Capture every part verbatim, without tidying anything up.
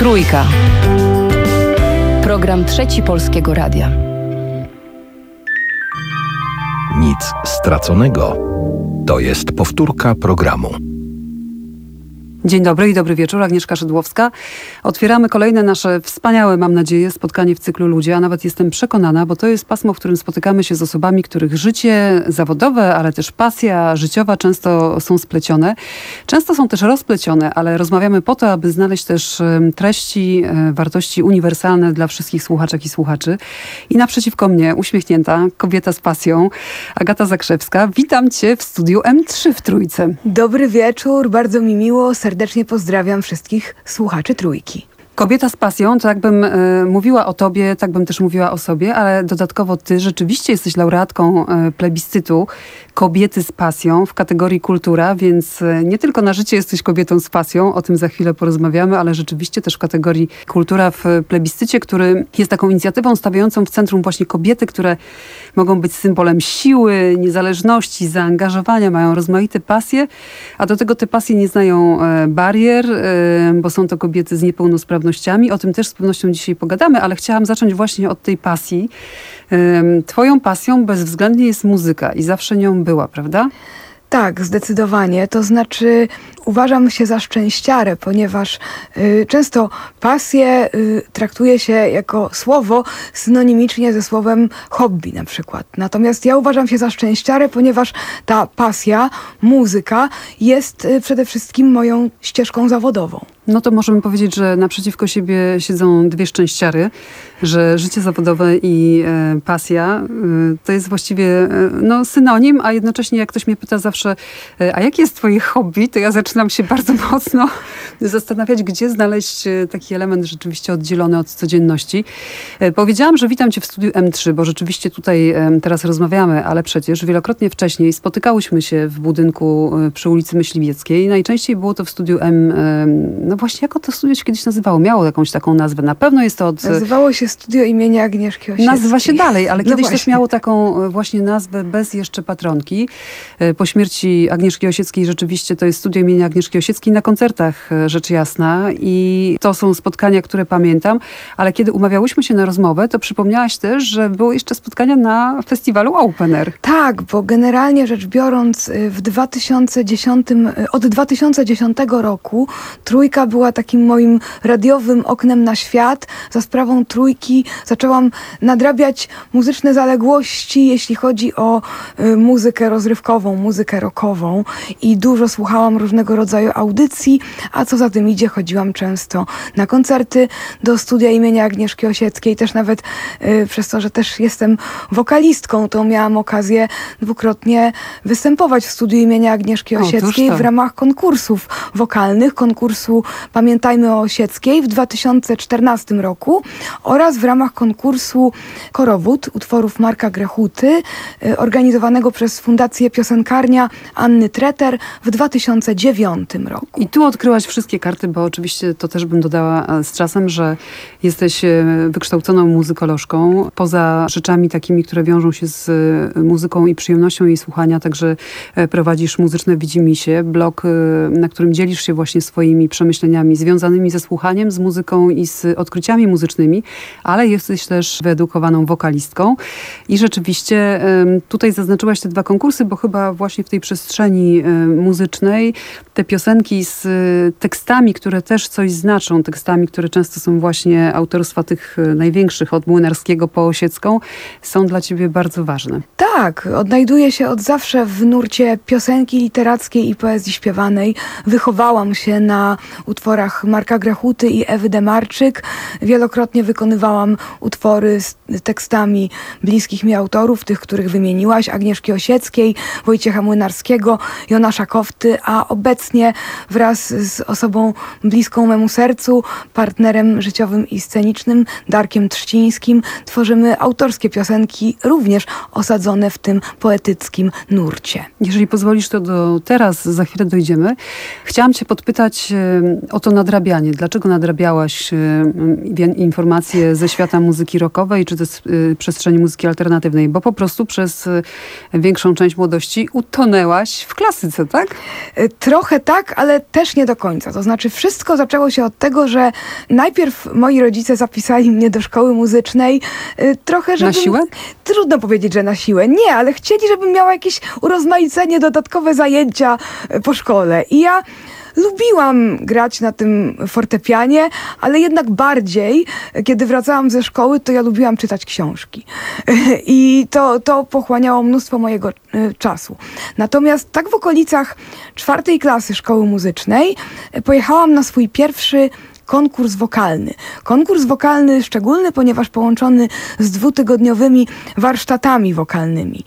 Trójka. Program Trzeci Polskiego Radia. Nic straconego. To jest powtórka programu. Dzień dobry i dobry wieczór, Agnieszka Szydłowska. Otwieramy kolejne nasze wspaniałe, mam nadzieję, spotkanie w cyklu Ludzie, a nawet jestem przekonana, bo to jest pasmo, w którym spotykamy się z osobami, których życie zawodowe, ale też pasja życiowa często są splecione. Często są też rozplecione, ale rozmawiamy po to, aby znaleźć też treści, wartości uniwersalne dla wszystkich słuchaczek i słuchaczy. I naprzeciwko mnie uśmiechnięta kobieta z pasją, Agata Zakrzewska. Witam Cię w studiu M trzy w Trójce. Dobry wieczór, bardzo mi miło, serdecznie pozdrawiam wszystkich słuchaczy Trójki. Kobieta z pasją, to jakbym y, mówiła o tobie, tak bym też mówiła o sobie, ale dodatkowo ty rzeczywiście jesteś laureatką y, plebiscytu Kobiety z pasją w kategorii kultura, więc y, nie tylko na życie jesteś kobietą z pasją, o tym za chwilę porozmawiamy, ale rzeczywiście też w kategorii kultura w plebiscycie, który jest taką inicjatywą stawiającą w centrum właśnie kobiety, które mogą być symbolem siły, niezależności, zaangażowania, mają rozmaite pasje, a do tego te pasje nie znają y, barier, y, bo są to kobiety z niepełnosprawnościami. O tym też z pewnością dzisiaj pogadamy, ale chciałam zacząć właśnie od tej pasji. Twoją pasją bezwzględnie jest muzyka i zawsze nią była, prawda? Tak, zdecydowanie. To znaczy uważam się za szczęściarę, ponieważ y, często pasję y, traktuje się jako słowo synonimicznie ze słowem hobby na przykład. Natomiast ja uważam się za szczęściarę, ponieważ ta pasja, muzyka jest y, przede wszystkim moją ścieżką zawodową. No to możemy powiedzieć, że naprzeciwko siebie siedzą dwie szczęściary, że życie zawodowe i e, pasja e, to jest właściwie e, no, synonim, a jednocześnie jak ktoś mnie pyta zawsze, e, a jakie jest twoje hobby, to ja zaczynam się bardzo mocno zastanawiać, gdzie znaleźć e, taki element rzeczywiście oddzielony od codzienności. E, powiedziałam, że witam cię w studiu M trzy, bo rzeczywiście tutaj e, teraz rozmawiamy, ale przecież wielokrotnie wcześniej spotykałyśmy się w budynku e, przy ulicy Myśliwieckiej. Najczęściej było to w studiu M, e, no właśnie, jak to studio się kiedyś nazywało? Miało jakąś taką nazwę. Na pewno jest to od... Nazywało się Studio imienia Agnieszki Osieckiej. Nazywa się dalej, ale no kiedyś właśnie. też miało taką właśnie nazwę bez jeszcze patronki. Po śmierci Agnieszki Osieckiej rzeczywiście to jest Studio imienia Agnieszki Osieckiej na koncertach, rzecz jasna. I to są spotkania, które pamiętam. Ale kiedy umawiałyśmy się na rozmowę, to przypomniałaś też, że były jeszcze spotkania na festiwalu Open Air. Tak, bo generalnie rzecz biorąc w dwa tysiące dziesiątym, od dwa tysiące dziesiątego roku Trójka była takim moim radiowym oknem na świat. Za sprawą Trójki zaczęłam nadrabiać muzyczne zaległości, jeśli chodzi o y, muzykę rozrywkową, muzykę rockową i dużo słuchałam różnego rodzaju audycji, a co za tym idzie, chodziłam często na koncerty do Studia imienia Agnieszki Osieckiej, też nawet y, przez to, że też jestem wokalistką, to miałam okazję dwukrotnie występować w Studiu imienia Agnieszki Osieckiej w ramach konkursów wokalnych, konkursu Pamiętajmy o Osieckiej w dwa tysiące czternastym roku oraz w ramach konkursu Korowód utworów Marka Grechuty y, organizowanego przez Fundację Piosenkarnia Anny Treter w dwa tysiące dziewiątym roku. I tu odkryłaś wszystkie karty, bo oczywiście to też bym dodała z czasem, że jesteś wykształconą muzykolożką. Poza rzeczami takimi, które wiążą się z muzyką i przyjemnością jej słuchania, także prowadzisz Muzyczne Widzimisię, blog, na którym dzielisz się właśnie swoimi przemyśleniami związanymi ze słuchaniem, z muzyką i z odkryciami muzycznymi, ale jesteś też wyedukowaną wokalistką. I rzeczywiście tutaj zaznaczyłaś te dwa konkursy, bo chyba właśnie w tej przestrzeni muzycznej te piosenki z tekstami, które też coś znaczą, tekstami, które często są właśnie autorstwa tych największych, od Młynarskiego po Osiecką, są dla ciebie bardzo ważne. Tak, odnajduję się od zawsze w nurcie piosenki literackiej i poezji śpiewanej. Wychowałam się na utworach Marka Grechuty i Ewy Demarczyk. Wielokrotnie wykonywałam utwory z tekstami bliskich mi autorów, tych, których wymieniłaś, Agnieszki Osieckiej, Wojciecha Młynarskiego, Jonasza Kofty, a obecnie wraz z osobą bliską memu sercu, partnerem życiowym i scenicznym, Darkiem Trzcińskim, tworzymy autorskie piosenki, również osadzone w tym poetyckim nurcie. Jeżeli pozwolisz, to do teraz, za chwilę dojdziemy. Chciałam cię podpytać o to nadrabianie. Dlaczego nadrabiałaś informacje ze świata muzyki rockowej, czy z przestrzeni muzyki alternatywnej? Bo po prostu przez większą część młodości utonęłaś w klasyce, tak? Trochę tak, ale też nie do końca. To znaczy wszystko zaczęło się od tego, że najpierw moi rodzice zapisali mnie do szkoły muzycznej. Trochę, żeby... Na siłę? Trudno powiedzieć, że na siłę. Nie, ale chcieli, żebym miała jakieś urozmaicenie, dodatkowe zajęcia po szkole. I ja lubiłam grać na tym fortepianie, ale jednak bardziej, kiedy wracałam ze szkoły, to ja lubiłam czytać książki. I to, to pochłaniało mnóstwo mojego czasu. Natomiast tak w okolicach czwartej klasy szkoły muzycznej pojechałam na swój pierwszy konkurs wokalny. Konkurs wokalny szczególny, ponieważ połączony z dwutygodniowymi warsztatami wokalnymi.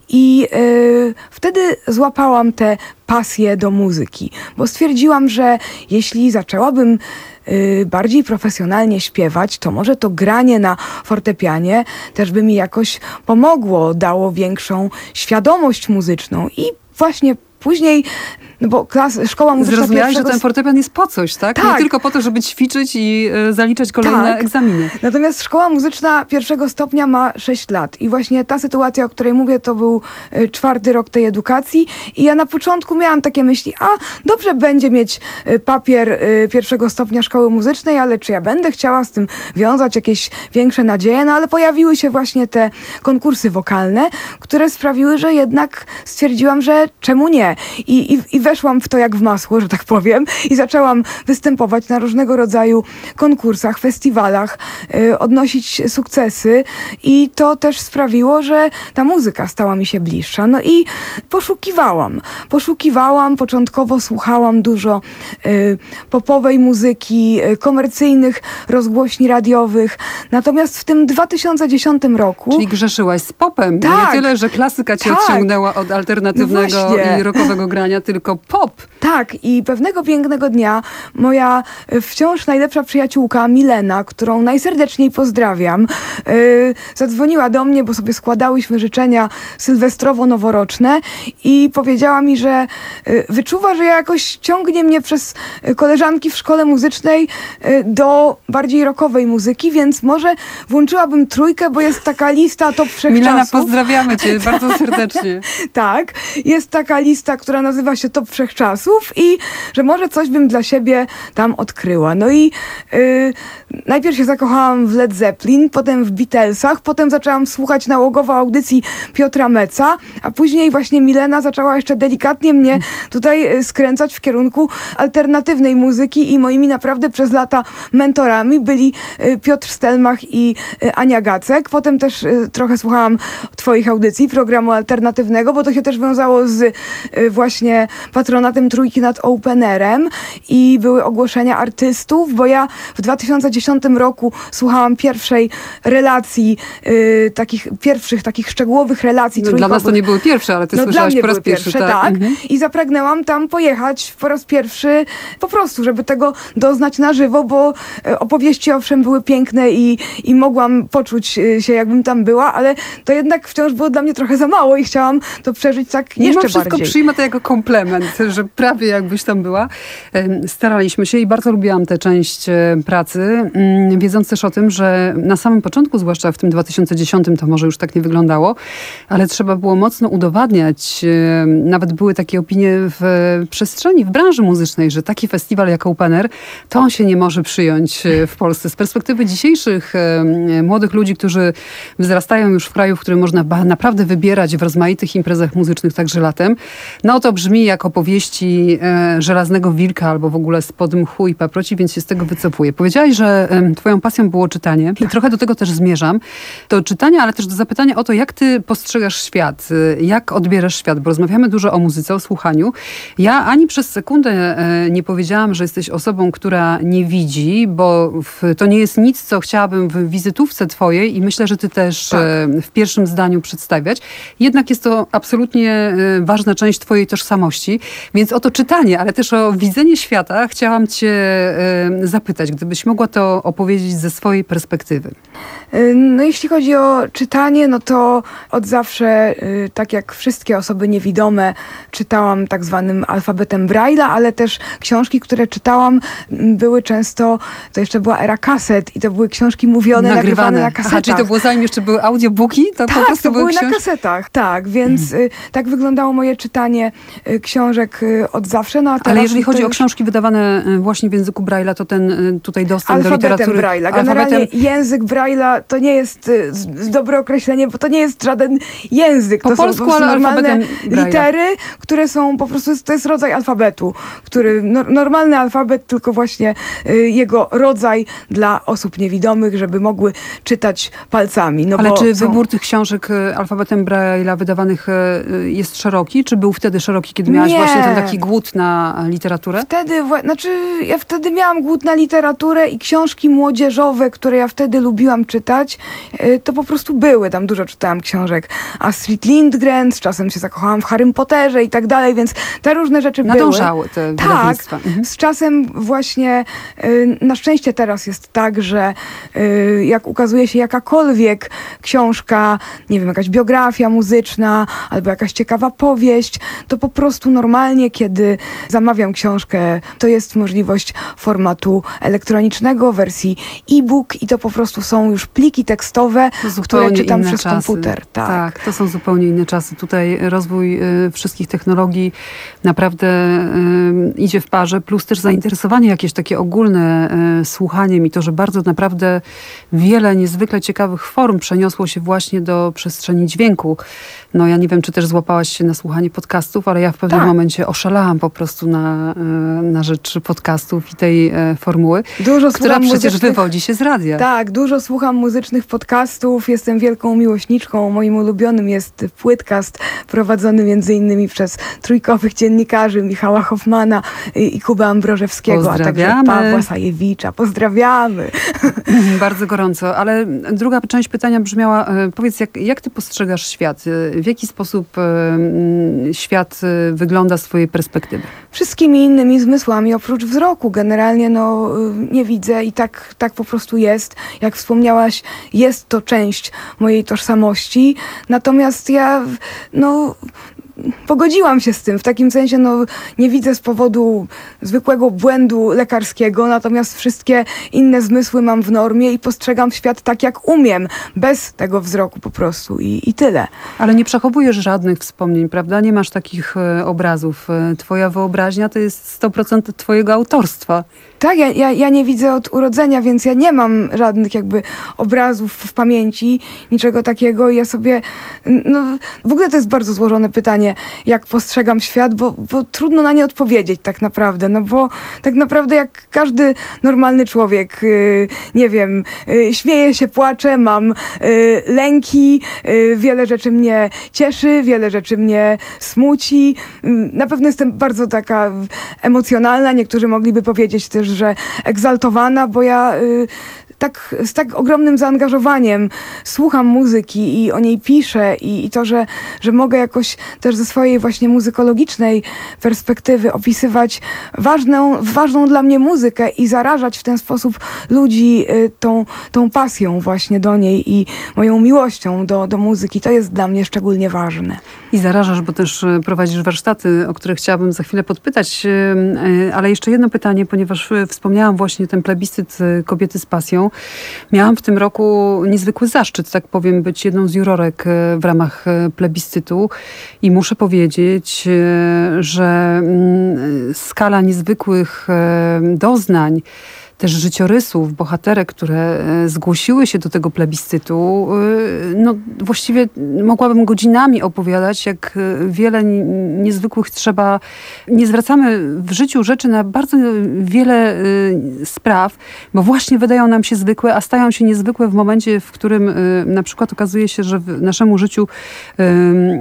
I yy, wtedy złapałam tę pasję do muzyki, bo stwierdziłam, że jeśli zaczęłabym yy, bardziej profesjonalnie śpiewać, to może to granie na fortepianie też by mi jakoś pomogło, dało większą świadomość muzyczną. I właśnie później, no bo klas, szkoła muzyczna Zrozumiałaś, pierwszego... że ten fortepian jest po coś, tak? Tak. Nie tylko po to, żeby ćwiczyć i y, zaliczać kolejne Tak. egzaminy. Natomiast szkoła muzyczna pierwszego stopnia ma sześć lat. I właśnie ta sytuacja, o której mówię, to był y, czwarty rok tej edukacji. I ja na początku miałam takie myśli, a dobrze będzie mieć y, papier y, pierwszego stopnia szkoły muzycznej, ale czy ja będę chciała z tym wiązać jakieś większe nadzieje? No ale pojawiły się właśnie te konkursy wokalne, które sprawiły, że jednak stwierdziłam, że czemu nie? I, i, i weszłam w to jak w masło, że tak powiem, i zaczęłam występować na różnego rodzaju konkursach, festiwalach, y, odnosić sukcesy i to też sprawiło, że ta muzyka stała mi się bliższa. No i poszukiwałam. Poszukiwałam, początkowo słuchałam dużo y, popowej muzyki, y, komercyjnych rozgłośni radiowych. Natomiast w tym dwa tysiące dziesiątym roku... Czyli grzeszyłaś z popem. Tak. Nie tyle, że klasyka cię Tak. odciągnęła od alternatywnego No i rockowego grania, tylko pop. Tak, i pewnego pięknego dnia moja wciąż najlepsza przyjaciółka Milena, którą najserdeczniej pozdrawiam, yy, zadzwoniła do mnie, bo sobie składałyśmy życzenia sylwestrowo-noworoczne i powiedziała mi, że yy, wyczuwa, że jakoś ciągnie mnie przez koleżanki w szkole muzycznej yy, do bardziej rockowej muzyki, więc może włączyłabym trójkę, bo jest taka lista top wszechczasów. Milena, pozdrawiamy cię bardzo serdecznie. Tak, jest taka lista, która nazywa się Top Wszechczasów i że może coś bym dla siebie tam odkryła. No i yy, najpierw się zakochałam w Led Zeppelin, potem w Beatlesach, potem zaczęłam słuchać nałogowo audycji Piotra Meca, a później właśnie Milena zaczęła jeszcze delikatnie mnie tutaj skręcać w kierunku alternatywnej muzyki i moimi naprawdę przez lata mentorami byli yy, Piotr Stelmach i yy, Ania Gacek. Potem też yy, trochę słuchałam twoich audycji, programu alternatywnego, bo to się też wiązało z y, właśnie patronatem Trójki nad Openerem i były ogłoszenia artystów, bo ja w dwa tysiące dziesiątym roku słuchałam pierwszej relacji, y, takich pierwszych, takich szczegółowych relacji No, trójkowych. dla nas to nie były pierwsze, ale ty No, słyszałaś dla mnie po raz były pierwszy. pierwsze, tak. tak. Mhm. I zapragnęłam tam pojechać po raz pierwszy po prostu, żeby tego doznać na żywo, bo y, opowieści owszem były piękne i, i mogłam poczuć y, się jakbym tam była, ale to jednak wciąż było dla mnie trochę za mało i chciałam to przeżyć tak Mimo jeszcze wszystko bardziej. przyjmę to jako komplement, że prawie jakbyś tam była. Em, Staraliśmy się i bardzo lubiłam tę część e, pracy, mm, wiedząc też o tym, że na samym początku, zwłaszcza w tym dwa tysiące dziesiątym, to może już tak nie wyglądało, ale trzeba było mocno udowadniać. e, Nawet były takie opinie w przestrzeni, w branży muzycznej, że taki festiwal jak Open Air, to on się nie może przyjąć e, w Polsce. Z perspektywy dzisiejszych e, młodych ludzi, którzy wzrastają już w kraju, w którym można ba- naprawdę wybierać w rozmaitych imprezach muzycznych także latem, no to brzmi jak opowieści e, Żelaznego Wilka albo w ogóle Spod mchu i paproci, więc się z tego wycofuję. Powiedziałaś, że e, twoją pasją było czytanie i trochę do tego też zmierzam. Do czytania, ale też do zapytania o to, jak ty postrzegasz świat, e, jak odbierasz świat, bo rozmawiamy dużo o muzyce, o słuchaniu. Ja ani przez sekundę e, nie powiedziałam, że jesteś osobą, która nie widzi, bo w, to nie jest nic, co chciałabym w wizytówce twojej i myślę, że ty też Tak. e, w pierwszym zdaniu przedstawiać. Jednak jest to absolutnie e, ważna część twojej swojej tożsamości. Więc o to czytanie, ale też o widzenie świata chciałam cię e, zapytać, gdybyś mogła to opowiedzieć ze swojej perspektywy. No jeśli chodzi o czytanie, no to od zawsze, tak jak wszystkie osoby niewidome, czytałam tak zwanym alfabetem Braille'a, ale też książki, które czytałam, były często, to jeszcze była era kaset i to były książki mówione, nagrywane, nagrywane na kasetach. Aha, czyli to było zanim jeszcze były audiobooki? To tak, po prostu to były, były książ... na kasetach, tak, więc hmm. tak wyglądało moje czytanie książek od zawsze. No, a teraz ale jeżeli chodzi już... o książki wydawane właśnie w języku Braille'a, to ten tutaj dostęp alfabetem do literatury... Braille'a. Generalnie alfabetem... język Braille'a to nie jest dobre określenie, bo to nie jest żaden język. Po to polsku, są po ale normalne litery, które są po prostu, to jest rodzaj alfabetu, który, no, normalny alfabet, tylko właśnie y, jego rodzaj dla osób niewidomych, żeby mogły czytać palcami. No ale bo czy są... wybór tych książek alfabetem Braille'a wydawanych y, jest szeroki? Czy był wtedy szeroki, kiedy miałaś nie. właśnie ten taki głód na literaturę? Wtedy, znaczy ja wtedy miałam głód na literaturę i książki młodzieżowe, które ja wtedy lubiłam czytać, to po prostu były. Tam dużo czytałam książek Astrid Lindgren, z czasem się zakochałam w Harrym Potterze i tak dalej, więc te różne rzeczy Nadążały były. te tak, wydawnictwa. Mhm. Z czasem właśnie, na szczęście teraz jest tak, że jak ukazuje się jakakolwiek książka, nie wiem, jakaś biografia muzyczna albo jakaś ciekawa powieść, to po prostu normalnie, kiedy zamawiam książkę, to jest możliwość formatu elektronicznego, wersji e-book i to po prostu są już pliki tekstowe, które czytam przez czasy. komputer. Tak. tak, to są zupełnie inne czasy. Tutaj rozwój y, wszystkich technologii naprawdę y, idzie w parze, plus też zainteresowanie jakieś takie ogólne y, słuchaniem i to, że bardzo naprawdę wiele niezwykle ciekawych form przeniosło się właśnie do przestrzeni dźwięku. No ja nie wiem, czy też złapałaś się na słuchanie podcastów, ale ja w pewnym tak. momencie oszalałam po prostu na, na rzecz podcastów i tej e, formuły, dużo która przecież muzycznych... wywodzi się z radia. Tak, dużo słucham muzycznych podcastów, jestem wielką miłośniczką. Moim ulubionym jest Płytcast, prowadzony między innymi przez trójkowych dziennikarzy Michała Hoffmana i, i Kubę Ambrożewskiego, a także Pawła Sajewicza. Pozdrawiamy! Bardzo gorąco, ale druga część pytania brzmiała, powiedz, jak, jak ty postrzegasz świat? W jaki sposób świat wygląda z twojej perspektywy? Wszystkimi innymi zmysłami, oprócz wzroku. Generalnie no, nie widzę i tak, tak po prostu jest. Jak wspomniałaś, jest to część mojej tożsamości. Natomiast ja, no... pogodziłam się z tym, w takim sensie no, nie widzę z powodu zwykłego błędu lekarskiego, natomiast wszystkie inne zmysły mam w normie i postrzegam świat tak, jak umiem, bez tego wzroku po prostu i, i tyle. Ale nie przechowujesz żadnych wspomnień, prawda? Nie masz takich e, obrazów. E, twoja wyobraźnia to jest sto procent twojego autorstwa. Tak, ja, ja, ja nie widzę od urodzenia, więc ja nie mam żadnych jakby obrazów w pamięci, niczego takiego. Ja sobie, no w ogóle to jest bardzo złożone pytanie, jak postrzegam świat, bo, bo trudno na nie odpowiedzieć tak naprawdę, no bo tak naprawdę jak każdy normalny człowiek, yy, nie wiem, yy, śmieję się, płaczę, mam yy, lęki, yy, wiele rzeczy mnie cieszy, wiele rzeczy mnie smuci. Yy, na pewno jestem bardzo taka emocjonalna, niektórzy mogliby powiedzieć też, że egzaltowana, bo ja y, tak, z tak ogromnym zaangażowaniem słucham muzyki i o niej piszę i, i to, że, że mogę jakoś też ze swojej właśnie muzykologicznej perspektywy opisywać ważną, ważną dla mnie muzykę i zarażać w ten sposób ludzi y, tą, tą pasją właśnie do niej i moją miłością do, do muzyki, to jest dla mnie szczególnie ważne. I zarażasz, bo też prowadzisz warsztaty, o które chciałabym za chwilę podpytać, ale jeszcze jedno pytanie, ponieważ wspomniałam właśnie ten plebiscyt Kobiety z pasją. Miałam w tym roku niezwykły zaszczyt, tak powiem, być jedną z jurorek w ramach plebiscytu i muszę powiedzieć, że skala niezwykłych doznań, też życiorysów, bohaterek, które zgłosiły się do tego plebiscytu, no właściwie mogłabym godzinami opowiadać, jak wiele niezwykłych trzeba, nie zwracamy w życiu rzeczy na bardzo wiele spraw, bo właśnie wydają nam się zwykłe, a stają się niezwykłe w momencie, w którym na przykład okazuje się, że w naszemu życiu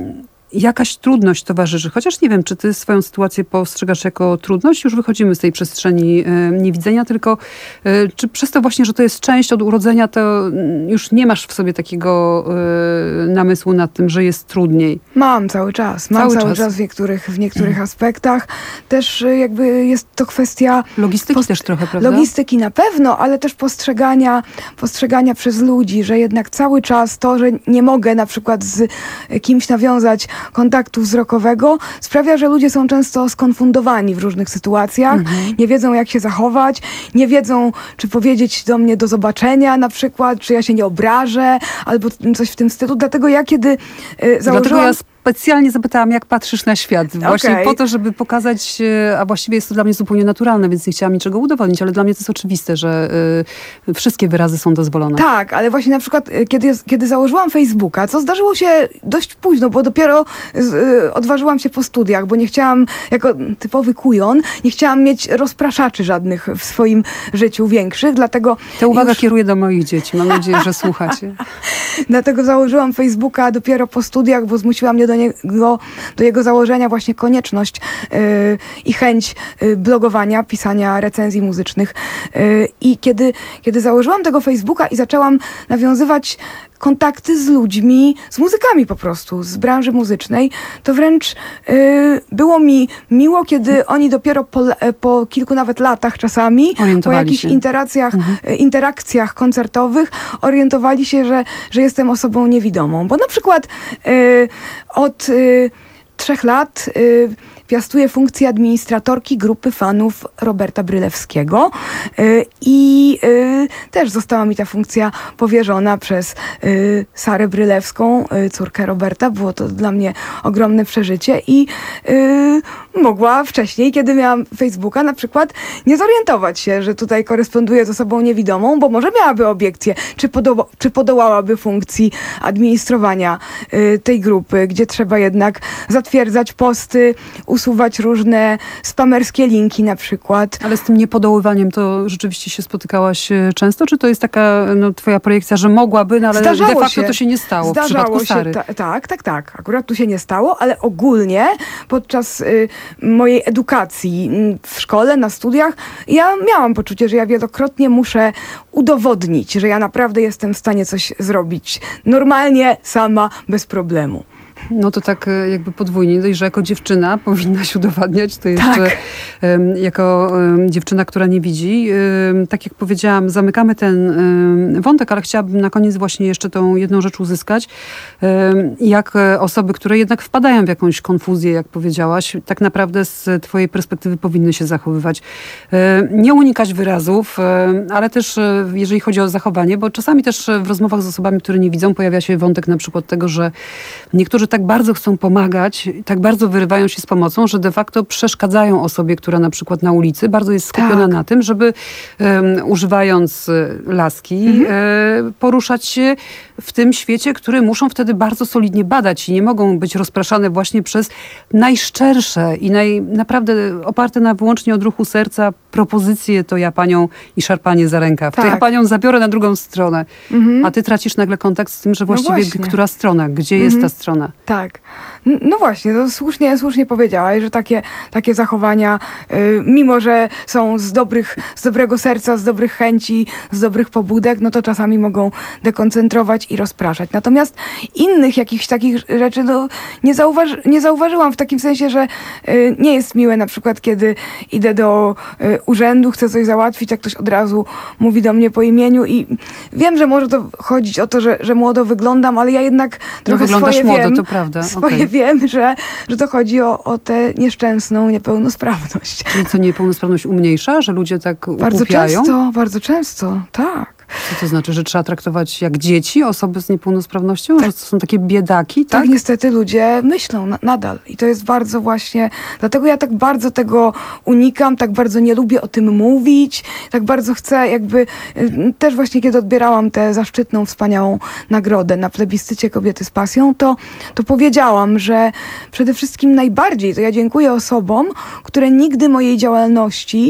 jakaś trudność towarzyszy. Chociaż nie wiem, czy ty swoją sytuację postrzegasz jako trudność? Już wychodzimy z tej przestrzeni y, niewidzenia, tylko y, czy przez to właśnie, że to jest część od urodzenia, to już nie masz w sobie takiego y, namysłu nad tym, że jest trudniej? Mam cały czas. Mam Cały cały, czas. czas w niektórych, w niektórych aspektach. Też y, jakby jest to kwestia Logistyki Post- też trochę, prawda? logistyki na pewno, ale też postrzegania, postrzegania przez ludzi, że jednak cały czas to, że nie mogę na przykład z kimś nawiązać kontaktu wzrokowego, sprawia, że ludzie są często skonfundowani w różnych sytuacjach, Mhm. nie wiedzą jak się zachować, nie wiedzą czy powiedzieć do mnie do zobaczenia na przykład, czy ja się nie obrażę, albo coś w tym stylu. Dlatego ja kiedy y, Dlatego założyłam... ja specjalnie zapytałam, jak patrzysz na świat. Właśnie Okej. po to, żeby pokazać, e, a właściwie jest to dla mnie zupełnie naturalne, więc nie chciałam niczego udowodnić, ale dla mnie to jest oczywiste, że y, wszystkie wyrazy są dozwolone. Tak, ale właśnie na przykład y, kiedy, kiedy założyłam Facebooka, co zdarzyło się dość późno, bo dopiero z, y, odważyłam się po studiach, bo nie chciałam, jako typowy kujon, nie chciałam mieć rozpraszaczy żadnych w swoim życiu większych, dlatego Tę uwagę już, kieruję do moich dzieci. Mam nadzieję, że słuchacie. dlatego założyłam Facebooka dopiero po studiach, bo zmusiła mnie do niego, do jego założenia właśnie konieczność y, i chęć y, blogowania, pisania recenzji muzycznych. Y, I kiedy, kiedy założyłam tego Facebooka i zaczęłam nawiązywać kontakty z ludźmi, z muzykami po prostu, z branży muzycznej, to wręcz y, było mi miło, kiedy oni dopiero po, po kilku nawet latach czasami, po Orientowali jakichś się. interakcjach, Mhm. y, interakcjach koncertowych orientowali się, że, że jestem osobą niewidomą. Bo na przykład y, od y, trzech lat y, piastuję funkcję administratorki grupy fanów Roberta Brylewskiego y, i y, też została mi ta funkcja powierzona przez y, Sarę Brylewską, y, córkę Roberta. Było to dla mnie ogromne przeżycie i y, mogła wcześniej, kiedy miałam Facebooka, na przykład nie zorientować się, że tutaj koresponduję z osobą niewidomą, bo może miałaby obiekcję, czy, podo- czy podołałaby funkcji administrowania y, tej grupy, gdzie trzeba jednak zatwierdzać posty, usuwać różne spamerskie linki na przykład. Ale z tym niepodoływaniem to rzeczywiście się spotykałaś e, często? Czy to jest taka no, twoja projekcja, że mogłaby, no, ale Zdarzało de facto się. to się nie stało w Zdarzało przypadku się, Sary? ta, tak, tak, tak. Akurat tu się nie stało, ale ogólnie podczas y, mojej edukacji y, w szkole, na studiach, ja miałam poczucie, że ja wielokrotnie muszę udowodnić, że ja naprawdę jestem w stanie coś zrobić normalnie, sama, bez problemu. No to tak e, jakby podwójnie. Nie dość, że jako dziewczyna powinnaś udowadniać, to jeszcze Tak. em, jako em, dziewczyna, która nie widzi. Em, tak jak powiedziałam, zamykamy ten em, wątek, ale chciałabym na koniec właśnie jeszcze tą jedną rzecz uzyskać. Em, jak e, osoby, które jednak wpadają w jakąś konfuzję, jak powiedziałaś, tak naprawdę z twojej perspektywy powinny się zachowywać. E, nie unikać wyrazów, e, ale też e, jeżeli chodzi o zachowanie, bo czasami też e, w rozmowach z osobami, które nie widzą, pojawia się wątek na przykład tego, że niektórzy tak bardzo chcą pomagać, tak bardzo wyrywają się z pomocą, że de facto przeszkadzają osobie, która na przykład na ulicy bardzo jest skupiona Tak. na tym, żeby um, używając e, laski Mhm. e, poruszać się w tym świecie, który muszą wtedy bardzo solidnie badać i nie mogą być rozpraszane właśnie przez najszczersze i naj, naprawdę oparte na wyłącznie odruchu serca propozycje, to ja panią i szarpanie za rękaw. To ja Tak. panią zabiorę na drugą stronę. Mhm. A ty tracisz nagle kontakt z tym, że właściwie właśnie. która strona, gdzie jest ta strona. Tak. N- No właśnie, to słusznie, słusznie powiedziałaś, że takie, takie zachowania, y, mimo że są z, dobrych, z dobrego serca, z dobrych chęci, z dobrych pobudek, no to czasami mogą dekoncentrować i rozpraszać. Natomiast innych jakichś takich rzeczy no, nie, zauważy, nie zauważyłam w takim sensie, że y, nie jest miłe na przykład, kiedy idę do y, urzędu, chcę coś załatwić, jak ktoś od razu mówi do mnie po imieniu i wiem, że może to chodzić o to, że, że młodo wyglądam, ale ja jednak trochę wyglądasz swoje młodo, wiem, to prawda, swoje okej. wiem, że, że to chodzi o, o tę nieszczęsną niepełnosprawność. Czyli co, niepełnosprawność umniejsza, że ludzie tak Bardzo upupiają? często, bardzo często, tak. Co to znaczy, że trzeba traktować jak dzieci osoby z niepełnosprawnością? Że to są takie biedaki, Tak, tak? niestety ludzie myślą na, nadal. I to jest bardzo właśnie, dlatego ja tak bardzo tego unikam, tak bardzo nie lubię o tym mówić, tak bardzo chcę jakby, y, też właśnie kiedy odbierałam tę zaszczytną, wspaniałą nagrodę na plebiscycie Kobiety z pasją, to, to powiedziałam, że przede wszystkim najbardziej to ja dziękuję osobom, które nigdy mojej działalności,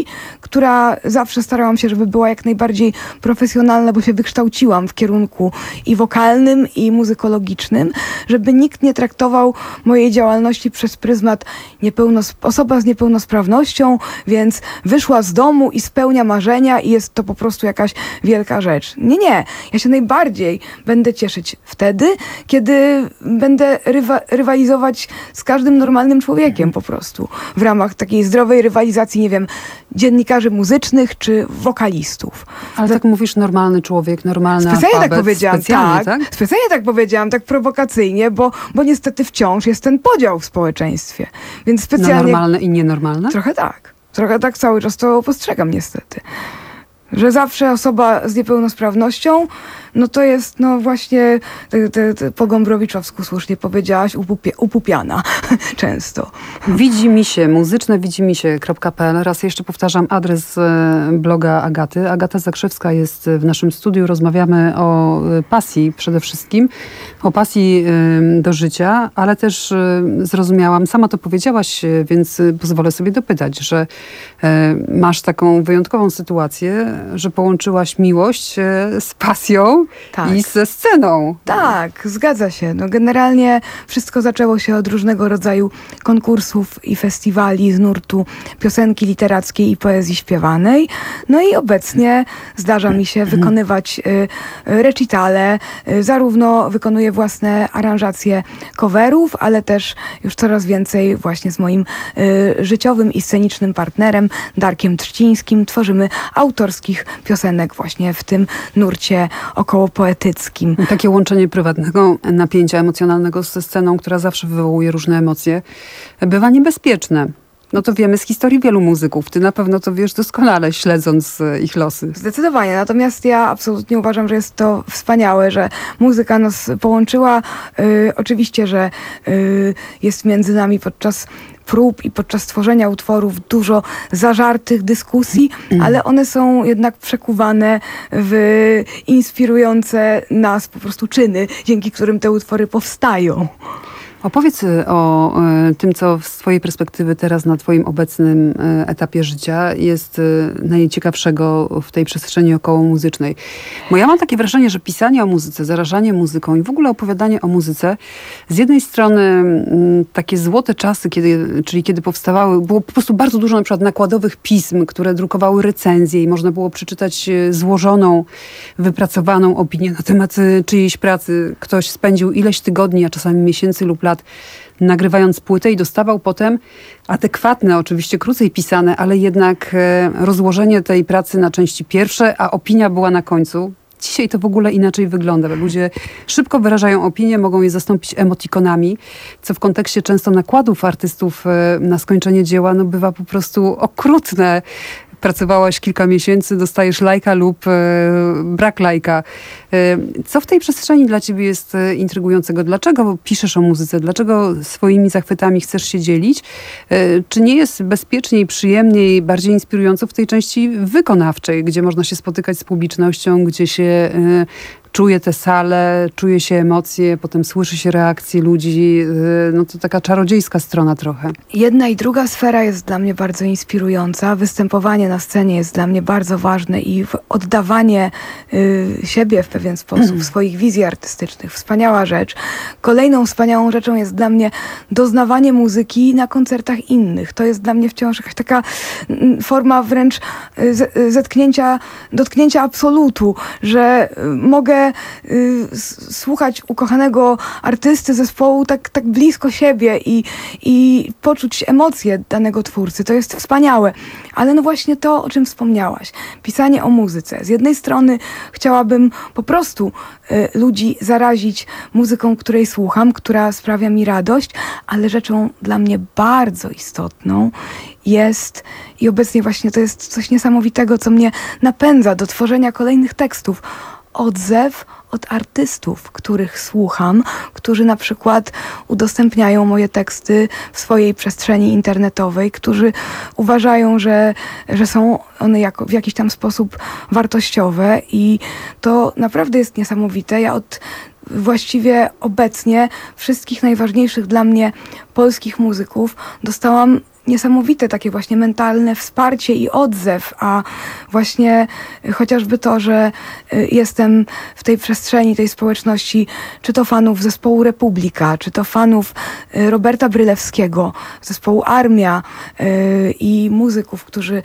która zawsze starałam się, żeby była jak najbardziej profesjonalna, bo się wykształciłam w kierunku i wokalnym, i muzykologicznym, żeby nikt nie traktował mojej działalności przez pryzmat niepełnos- osoba z niepełnosprawnością, więc wyszła z domu i spełnia marzenia i jest to po prostu jakaś wielka rzecz. Nie, nie. Ja się najbardziej będę cieszyć wtedy, kiedy będę rywa- rywalizować z każdym normalnym człowiekiem po prostu. W ramach takiej zdrowej rywalizacji, nie wiem, dziennikarzy muzycznych czy wokalistów. Ale tak mówisz, normalny człowiek, normalny Specjalnie alfabet. tak powiedziałam, Specjalnie, tak, tak? Specjalnie tak powiedziałam, tak prowokacyjnie, bo, bo niestety wciąż jest ten podział w społeczeństwie. Więc Na specjalnie... normalne i nienormalne? Trochę tak. Trochę tak cały czas to postrzegam niestety. Że zawsze osoba z niepełnosprawnością, no to jest no właśnie, te, te, te, po Gombrowiczow-sku słusznie powiedziałaś, upupie, upupiana często. Widzi mi się, muzyczne widzimisię kropka p l. Raz jeszcze powtarzam adres e, bloga Agaty. Agata Zakrzewska jest w naszym studiu. Rozmawiamy o e, pasji przede wszystkim, o pasji e, do życia, ale też e, zrozumiałam, sama to powiedziałaś, e, więc e, pozwolę sobie dopytać, że e, masz taką wyjątkową sytuację, że połączyłaś miłość e, z pasją Tak. i ze sceną. Tak, zgadza się. No generalnie wszystko zaczęło się od różnego rodzaju konkursów i festiwali z nurtu piosenki literackiej i poezji śpiewanej. No i obecnie zdarza mi się wykonywać y, recitale. Y, zarówno wykonuję własne aranżacje coverów, ale też już coraz więcej właśnie z moim y, życiowym i scenicznym partnerem Darkiem Trzcińskim tworzymy autorskich piosenek właśnie w tym nurcie około poetyckim. Takie łączenie prywatnego napięcia emocjonalnego ze sceną, która zawsze wywołuje różne emocje, bywa niebezpieczne. No to wiemy z historii wielu muzyków. Ty na pewno to wiesz doskonale, śledząc ich losy. Zdecydowanie. Natomiast ja absolutnie uważam, że jest to wspaniałe, że muzyka nas połączyła. Yy, oczywiście, że yy, jest między nami podczas prób i podczas tworzenia utworów dużo zażartych dyskusji, ale one są jednak przekuwane w inspirujące nas po prostu czyny, dzięki którym te utwory powstają. Opowiedz o y, tym, co z twojej perspektywy teraz na twoim obecnym y, etapie życia jest y, najciekawszego w tej przestrzeni okołomuzycznej. Bo ja mam takie wrażenie, że pisanie o muzyce, zarażanie muzyką i w ogóle opowiadanie o muzyce, z jednej strony y, takie złote czasy, kiedy, czyli kiedy powstawały, było po prostu bardzo dużo na przykład nakładowych pism, które drukowały recenzje i można było przeczytać y, złożoną, wypracowaną opinię na temat y, czyjejś pracy. Ktoś spędził ileś tygodni, a czasami miesięcy lub lat nagrywając płytę i dostawał potem adekwatne, oczywiście krócej pisane, ale jednak e, rozłożenie tej pracy na części pierwsze, a opinia była na końcu. Dzisiaj to w ogóle inaczej wygląda. Ludzie szybko wyrażają opinię, mogą je zastąpić emotikonami, co w kontekście często nakładów artystów e, na skończenie dzieła no, bywa po prostu okrutne. Pracowałaś kilka miesięcy, dostajesz lajka lub e, brak lajka. E, co w tej przestrzeni dla ciebie jest e, intrygującego? Dlaczego piszesz o muzyce? Dlaczego swoimi zachwytami chcesz się dzielić? E, czy nie jest bezpieczniej, przyjemniej, bardziej inspirująco w tej części wykonawczej, gdzie można się spotykać z publicznością, gdzie się e, czuje te sale, czuje się emocje, potem słyszy się reakcje ludzi. E, no to taka czarodziejska strona trochę. Jedna i druga sfera jest dla mnie bardzo inspirująca. Występowanie na scenie jest dla mnie bardzo ważne i oddawanie y, siebie w pewien sposób, swoich wizji artystycznych. Wspaniała rzecz. Kolejną wspaniałą rzeczą jest dla mnie doznawanie muzyki na koncertach innych. To jest dla mnie wciąż jakaś taka y, forma wręcz y, z, zetknięcia, dotknięcia absolutu, że y, mogę y, s, słuchać ukochanego artysty, zespołu tak, tak blisko siebie i, i poczuć emocje danego twórcy. To jest wspaniałe. Ale no właśnie to, o czym wspomniałaś. Pisanie o muzyce. Z jednej strony chciałabym po prostu y, ludzi zarazić muzyką, której słucham, która sprawia mi radość, ale rzeczą dla mnie bardzo istotną jest i obecnie właśnie to jest coś niesamowitego, co mnie napędza do tworzenia kolejnych tekstów. Odzew od artystów, których słucham, którzy na przykład udostępniają moje teksty w swojej przestrzeni internetowej, którzy uważają, że, że są one jako, w jakiś tam sposób wartościowe i to naprawdę jest niesamowite. Ja od właściwie obecnie wszystkich najważniejszych dla mnie polskich muzyków dostałam niesamowite takie właśnie mentalne wsparcie i odzew, a właśnie chociażby to, że jestem w tej przestrzeni, tej społeczności, czy to fanów zespołu Republika, czy to fanów Roberta Brylewskiego, zespołu Armia i muzyków, którzy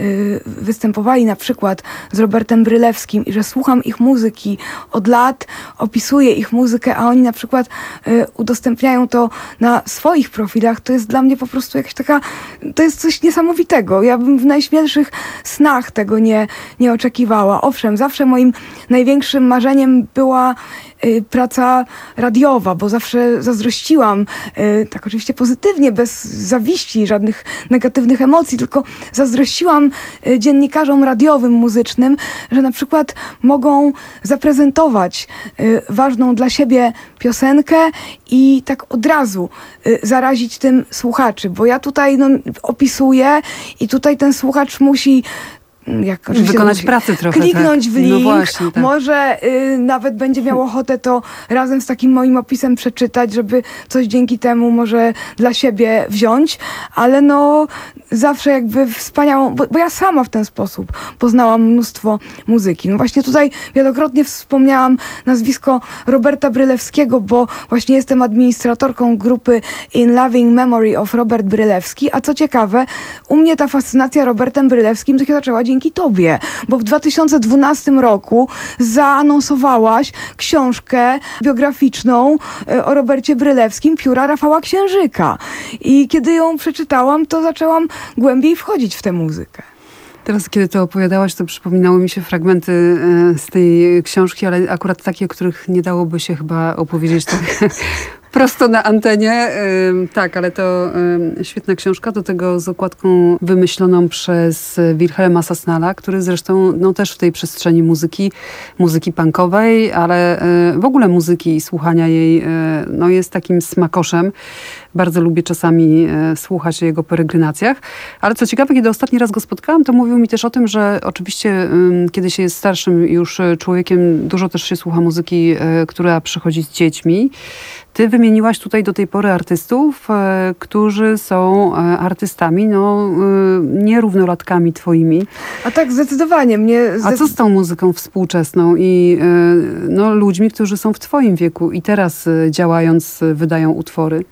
występowali na przykład z Robertem Brylewskim i że słucham ich muzyki od lat, opisuję ich muzykę, a oni na przykład udostępniają to na swoich profilach, to jest dla mnie po prostu jakaś taka, to jest coś niesamowitego. Ja bym w najśmielszych snach tego nie, nie oczekiwała. Owszem, zawsze moim największym marzeniem była y, praca radiowa, bo zawsze zazdrościłam, y, tak oczywiście pozytywnie, bez zawiści, żadnych negatywnych emocji, tylko zazdrościłam y, dziennikarzom radiowym, muzycznym, że na przykład mogą zaprezentować y, ważną dla siebie piosenkę i tak od razu y, zarazić tym słuchaczy, bo ja tutaj no, opisuję i tutaj ten słuchacz musi jak wykonać pracę trochę. Kliknąć tak. w link, no właśnie, tak. może y, nawet będzie miał ochotę to razem z takim moim opisem przeczytać, żeby coś dzięki temu może dla siebie wziąć, ale no zawsze jakby wspaniałą, bo, bo ja sama w ten sposób poznałam mnóstwo muzyki. No właśnie tutaj wielokrotnie wspomniałam nazwisko Roberta Brylewskiego, bo właśnie jestem administratorką grupy In Loving Memory of Robert Brylewski, a co ciekawe, u mnie ta fascynacja Robertem Brylewskim to się zaczęła dzięki tobie, bo w dwa tysiące dwunastym roku zaanonsowałaś książkę biograficzną o Robercie Brylewskim pióra Rafała Księżyka. I kiedy ją przeczytałam, to zaczęłam głębiej wchodzić w tę muzykę. Teraz, kiedy to opowiadałaś, to przypominały mi się fragmenty z tej książki, ale akurat takie, o których nie dałoby się chyba opowiedzieć tak prosto na antenie. Tak, ale to świetna książka, do tego z okładką wymyśloną przez Wilhelma Sasnala, który zresztą no, też w tej przestrzeni muzyki, muzyki punkowej, ale w ogóle muzyki i słuchania jej no, jest takim smakoszem. Bardzo lubię czasami słuchać o jego peregrinacjach. Ale co ciekawe, kiedy ostatni raz go spotkałam, to mówił mi też o tym, że oczywiście kiedy się jest starszym już człowiekiem, dużo też się słucha muzyki, która przychodzi z dziećmi. Ty wymieniłaś tutaj do tej pory artystów, e, którzy są e, artystami, no e, nie równolatkami twoimi. A tak zdecydowanie mnie... Zdecyd... A co z tą muzyką współczesną i e, no, ludźmi, którzy są w twoim wieku i teraz e, działając e, wydają utwory?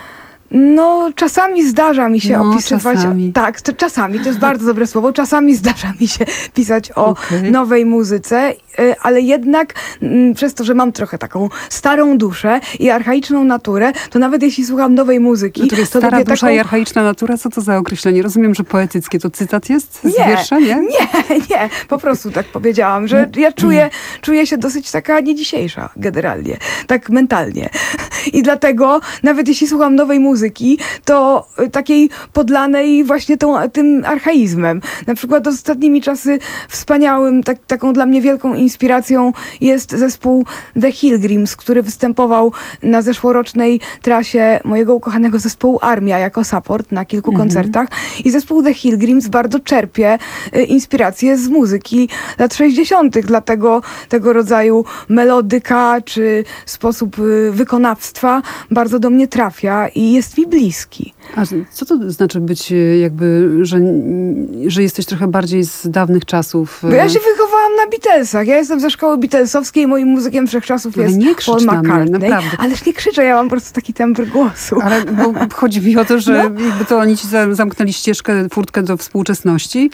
No, czasami zdarza mi się no, opisywać... Czasami. Tak, to czasami, to jest bardzo dobre słowo. Czasami zdarza mi się pisać o okay. nowej muzyce, ale jednak m, przez to, że mam trochę taką starą duszę i archaiczną naturę, to nawet jeśli słucham nowej muzyki... No to jest to stara dusza taką... i archaiczna natura? Co to za określenie? Rozumiem, że poetyckie. To cytat jest z nie, wiersza, nie? Nie, nie. Po prostu tak powiedziałam, że ja czuję, czuję się dosyć taka nie dzisiejsza generalnie. Tak mentalnie. I dlatego nawet jeśli słucham nowej muzyki, to takiej podlanej właśnie tą, tym archaizmem. Na przykład ostatnimi czasy wspaniałym, tak, taką dla mnie wielką inspiracją jest zespół The Hillgrims, który występował na zeszłorocznej trasie mojego ukochanego zespołu Armia jako support na kilku mhm. koncertach. I zespół The Hillgrims bardzo czerpie inspiracje z muzyki lat sześćdziesiątych. Dlatego tego rodzaju melodyka czy sposób wykonawstwa bardzo do mnie trafia i jest mi bliski. A co to znaczy być jakby, że, że jesteś trochę bardziej z dawnych czasów? Bo ja się wychowałam na Beatlesach. Ja jestem ze szkoły beatlesowskiej, moim muzykiem wszechczasów ale jest nie krzycz Paul na McCartney. Mnie, naprawdę. Ależ nie krzyczę, ja mam po prostu taki tembr głosu. Ale bo chodzi mi o to, że no. jakby to oni ci zamknęli ścieżkę, furtkę do współczesności.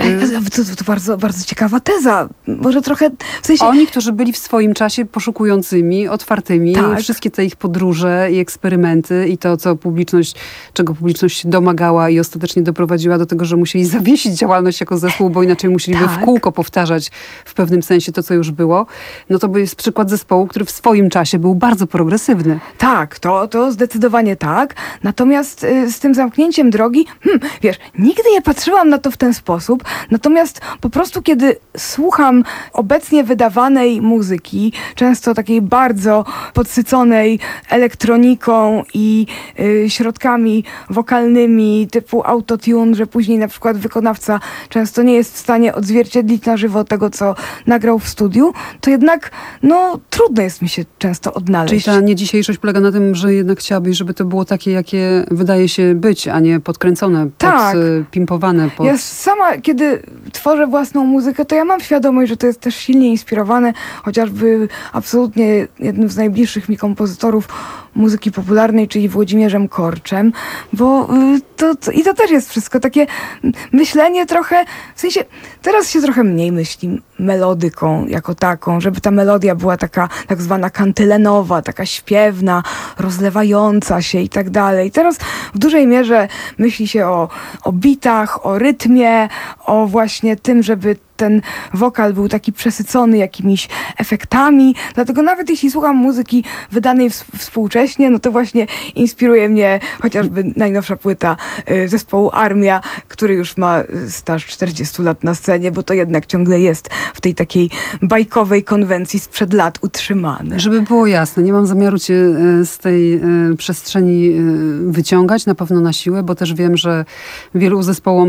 To, to, to bardzo, bardzo ciekawa teza. Może trochę w sensie... Oni, którzy byli w swoim czasie poszukującymi, otwartymi, tak. wszystkie te ich podróże i eksperymenty i to, co publiczność, czego publiczność się domagała i ostatecznie doprowadziła do tego, że musieli zawiesić działalność jako zespół, bo inaczej musieliby tak. w kółko powtarzać w pewnym sensie to, co już było. No to jest przykład zespołu, który w swoim czasie był bardzo progresywny. Tak, to, to zdecydowanie tak. Natomiast y, z tym zamknięciem drogi, hmm, wiesz, nigdy nie patrzyłam na to w ten sposób. Natomiast po prostu, kiedy słucham obecnie wydawanej muzyki, często takiej bardzo podsyconej elektroniką i y, środkami wokalnymi typu autotune, że później na przykład wykonawca często nie jest w stanie odzwierciedlić na żywo tego, co nagrał w studiu, to jednak no trudno jest mi się często odnaleźć. Czyli ta niedzisiejszość polega na tym, że jednak chciałabyś, żeby to było takie, jakie wydaje się być, a nie podkręcone, tak. podpimpowane. Pod... Ja sama, kiedy tworzę własną muzykę, to ja mam świadomość, że to jest też silnie inspirowane, chociażby absolutnie jednym z najbliższych mi kompozytorów muzyki popularnej, czyli Włodzimierzem Korczem, bo y, to, to i to też jest wszystko takie myślenie trochę, w sensie teraz się trochę mniej myśli melodyką jako taką, żeby ta melodia była taka tak zwana kantylenowa, taka śpiewna, rozlewająca się i tak dalej. Teraz w dużej mierze myśli się o, o bitach, o rytmie, o właśnie tym, żeby ten wokal był taki przesycony jakimiś efektami. Dlatego nawet jeśli słucham muzyki wydanej w, współcześnie, no to właśnie inspiruje mnie chociażby najnowsza płyta y, zespołu Armia, który już ma staż czterdziestu lat na scenie, bo to jednak ciągle jest w tej takiej bajkowej konwencji sprzed lat utrzymane. Żeby było jasne, nie mam zamiaru cię z tej przestrzeni wyciągać, na pewno na siłę, bo też wiem, że wielu zespołom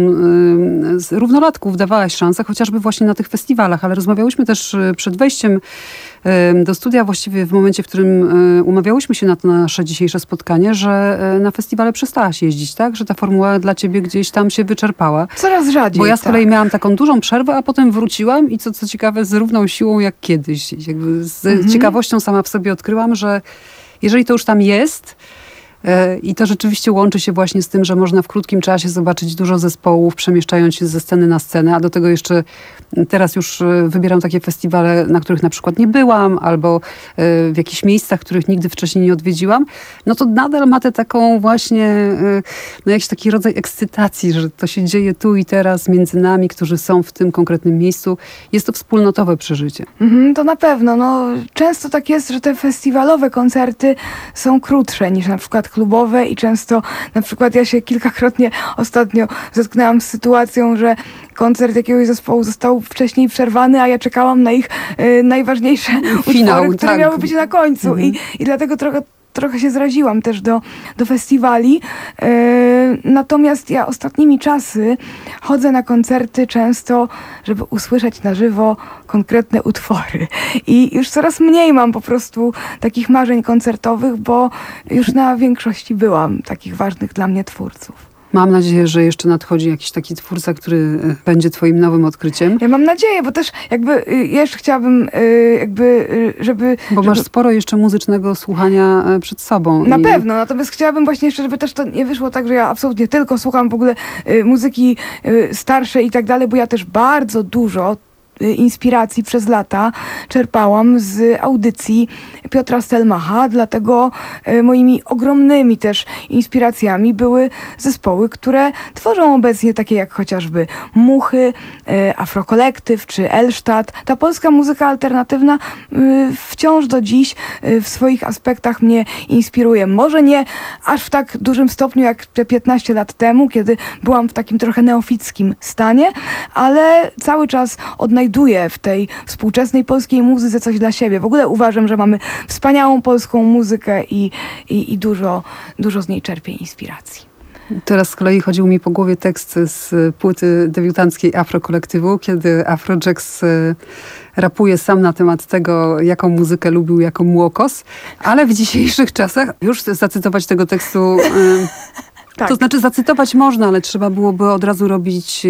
z równolatków dawałaś szansę, chociażby właśnie na tych festiwalach, ale rozmawiałyśmy też przed wejściem do studia, właściwie w momencie, w którym umawiałyśmy się na to nasze dzisiejsze spotkanie, że na festiwale przestałaś jeździć, tak? Że ta formuła dla ciebie gdzieś tam się wyczerpała. Coraz rzadziej. Bo ja z kolei tak. miałam taką dużą przerwę, a potem wróciłam i co, co ciekawe, z równą siłą jak kiedyś. Jakby z mhm. ciekawością sama w sobie odkryłam, że jeżeli to już tam jest, i to rzeczywiście łączy się właśnie z tym, że można w krótkim czasie zobaczyć dużo zespołów, przemieszczając się ze sceny na scenę, a do tego jeszcze teraz już wybieram takie festiwale, na których na przykład nie byłam, albo w jakichś miejscach, których nigdy wcześniej nie odwiedziłam, no to nadal ma tę taką właśnie, no jakiś taki rodzaj ekscytacji, że to się dzieje tu i teraz między nami, którzy są w tym konkretnym miejscu. Jest to wspólnotowe przeżycie. Mhm, to na pewno. No, często tak jest, że te festiwalowe koncerty są krótsze niż na przykład klubowe i często na przykład ja się kilkakrotnie ostatnio zetknęłam z sytuacją, że koncert jakiegoś zespołu został wcześniej przerwany, a ja czekałam na ich y, najważniejsze Finał, utwory, które tak. miały być na końcu. Mhm. I, i dlatego trochę Trochę się zraziłam też do, do festiwali. Yy, natomiast ja ostatnimi czasy chodzę na koncerty często, żeby usłyszeć na żywo konkretne utwory. I już coraz mniej mam po prostu takich marzeń koncertowych, bo już na większości byłam takich ważnych dla mnie twórców. Mam nadzieję, że jeszcze nadchodzi jakiś taki twórca, który będzie twoim nowym odkryciem. Ja mam nadzieję, bo też jakby y, jeszcze chciałabym y, jakby, y, żeby... Bo żeby... masz sporo jeszcze muzycznego słuchania przed sobą. Na i... pewno, natomiast chciałabym właśnie jeszcze, żeby też to nie wyszło tak, że ja absolutnie tylko słucham w ogóle y, muzyki y, starszej i tak dalej, bo ja też bardzo dużo inspiracji przez lata czerpałam z audycji Piotra Stelmacha, dlatego moimi ogromnymi też inspiracjami były zespoły, które tworzą obecnie takie jak chociażby Muchy, Afrokolektyw czy Elsztat. Ta polska muzyka alternatywna wciąż do dziś w swoich aspektach mnie inspiruje. Może nie aż w tak dużym stopniu jak te piętnaście lat temu, kiedy byłam w takim trochę neofickim stanie, ale cały czas odnajduję w tej współczesnej polskiej muzyce coś dla siebie. W ogóle uważam, że mamy wspaniałą polską muzykę i, i, i dużo, dużo z niej czerpię inspiracji. Teraz z kolei chodził mi po głowie tekst z płyty debiutanckiej Afrokolektywu, kiedy Afrojax rapuje sam na temat tego, jaką muzykę lubił jako młokos, ale w dzisiejszych czasach już zacytować tego tekstu... Tak. To znaczy zacytować można, ale trzeba byłoby od razu robić